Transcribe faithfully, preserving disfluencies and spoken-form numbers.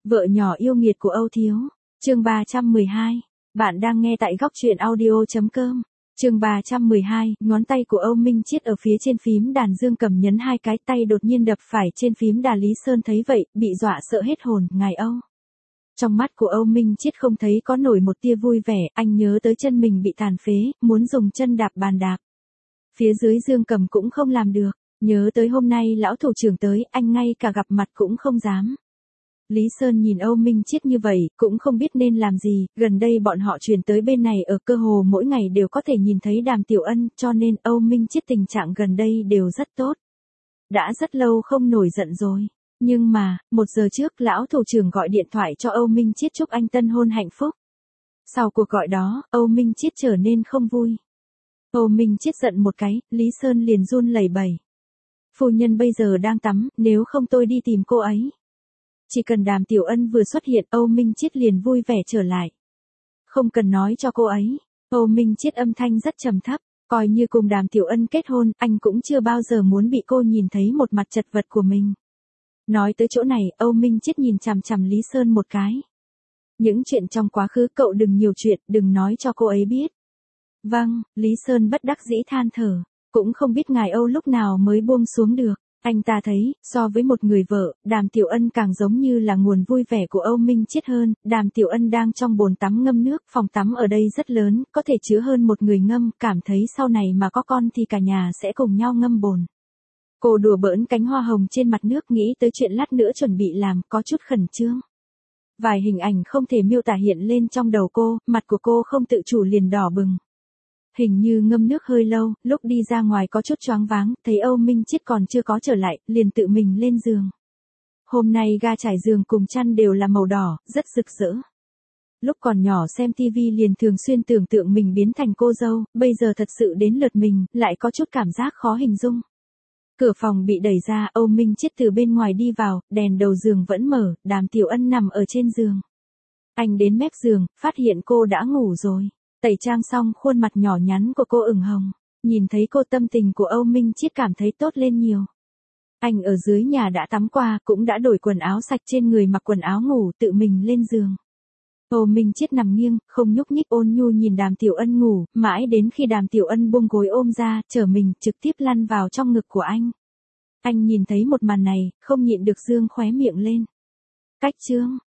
Vợ nhỏ yêu nghiệt của Âu Thiếu. Chương ba trăm mười hai. Bạn đang nghe tại góc truyện audio chấm com. Chương ba trăm mười hai, ngón tay của Âu Minh Chiết ở phía trên phím đàn dương cầm nhấn hai cái, tay đột nhiên đập phải trên phím đàn. Lý Sơn thấy vậy, bị dọa sợ hết hồn. Ngài Âu. Trong mắt của Âu Minh Chiết không thấy có nổi một tia vui vẻ, anh nhớ tới chân mình bị tàn phế, muốn dùng chân đạp bàn đạp. Phía dưới dương cầm cũng không làm được, nhớ tới hôm nay lão thủ trưởng tới, anh ngay cả gặp mặt cũng không dám. Lý Sơn nhìn Âu Minh Chiết như vậy, cũng không biết nên làm gì, gần đây bọn họ chuyển tới bên này ở, cơ hồ mỗi ngày đều có thể nhìn thấy Đàm Tiểu Ân, cho nên Âu Minh Chiết tình trạng gần đây đều rất tốt. Đã rất lâu không nổi giận rồi. Nhưng mà, một giờ trước lão thủ trưởng gọi điện thoại cho Âu Minh Chiết chúc anh tân hôn hạnh phúc. Sau cuộc gọi đó, Âu Minh Chiết trở nên không vui. Âu Minh Chiết giận một cái, Lý Sơn liền run lẩy bẩy. Phu nhân bây giờ đang tắm, nếu không tôi đi tìm cô ấy. Chỉ cần Đàm Tiểu Ân vừa xuất hiện, Âu Minh Chiết liền vui vẻ trở lại. Không cần nói cho cô ấy. Âu Minh Chiết âm thanh rất trầm thấp, coi như cùng Đàm Tiểu Ân kết hôn, anh cũng chưa bao giờ muốn bị cô nhìn thấy một mặt chật vật của mình. Nói tới chỗ này, Âu Minh Chiết nhìn chằm chằm Lý Sơn một cái. Những chuyện trong quá khứ cậu đừng nhiều chuyện, đừng nói cho cô ấy biết. Vâng, Lý Sơn bất đắc dĩ than thở, cũng không biết ngài Âu lúc nào mới buông xuống được. Anh ta thấy, so với một người vợ, Đàm Tiểu Ân càng giống như là nguồn vui vẻ của Âu Minh Chiết hơn. Đàm Tiểu Ân đang trong bồn tắm ngâm nước, phòng tắm ở đây rất lớn, có thể chứa hơn một người ngâm, cảm thấy sau này mà có con thì cả nhà sẽ cùng nhau ngâm bồn. Cô đùa bỡn cánh hoa hồng trên mặt nước, nghĩ tới chuyện lát nữa chuẩn bị làm, có chút khẩn trương. Vài hình ảnh không thể miêu tả hiện lên trong đầu cô, mặt của cô không tự chủ liền đỏ bừng. Hình như ngâm nước hơi lâu, lúc đi ra ngoài có chút choáng váng, thấy Âu Minh Chiết còn chưa có trở lại, liền tự mình lên giường. Hôm nay ga trải giường cùng chăn đều là màu đỏ, rất rực rỡ. Lúc còn nhỏ xem tivi liền thường xuyên tưởng tượng mình biến thành cô dâu, bây giờ thật sự đến lượt mình, lại có chút cảm giác khó hình dung. Cửa phòng bị đẩy ra, Âu Minh Chiết từ bên ngoài đi vào, đèn đầu giường vẫn mở, Đàm Tiểu Ân nằm ở trên giường. Anh đến mép giường, phát hiện cô đã ngủ rồi. Tẩy trang xong, khuôn mặt nhỏ nhắn của cô ửng hồng. Nhìn thấy cô, tâm tình của Âu Minh Chiết cảm thấy tốt lên nhiều. Anh ở dưới nhà đã tắm qua, cũng đã đổi quần áo sạch trên người, mặc quần áo ngủ, tự mình lên giường. Âu Minh Chiết nằm nghiêng, không nhúc nhích, ôn nhu nhìn Đàm Tiểu Ân ngủ, mãi đến khi Đàm Tiểu Ân buông gối ôm ra, trở mình, trực tiếp lăn vào trong ngực của anh. Anh nhìn thấy một màn này, không nhịn được dương khóe miệng lên. Cách chương,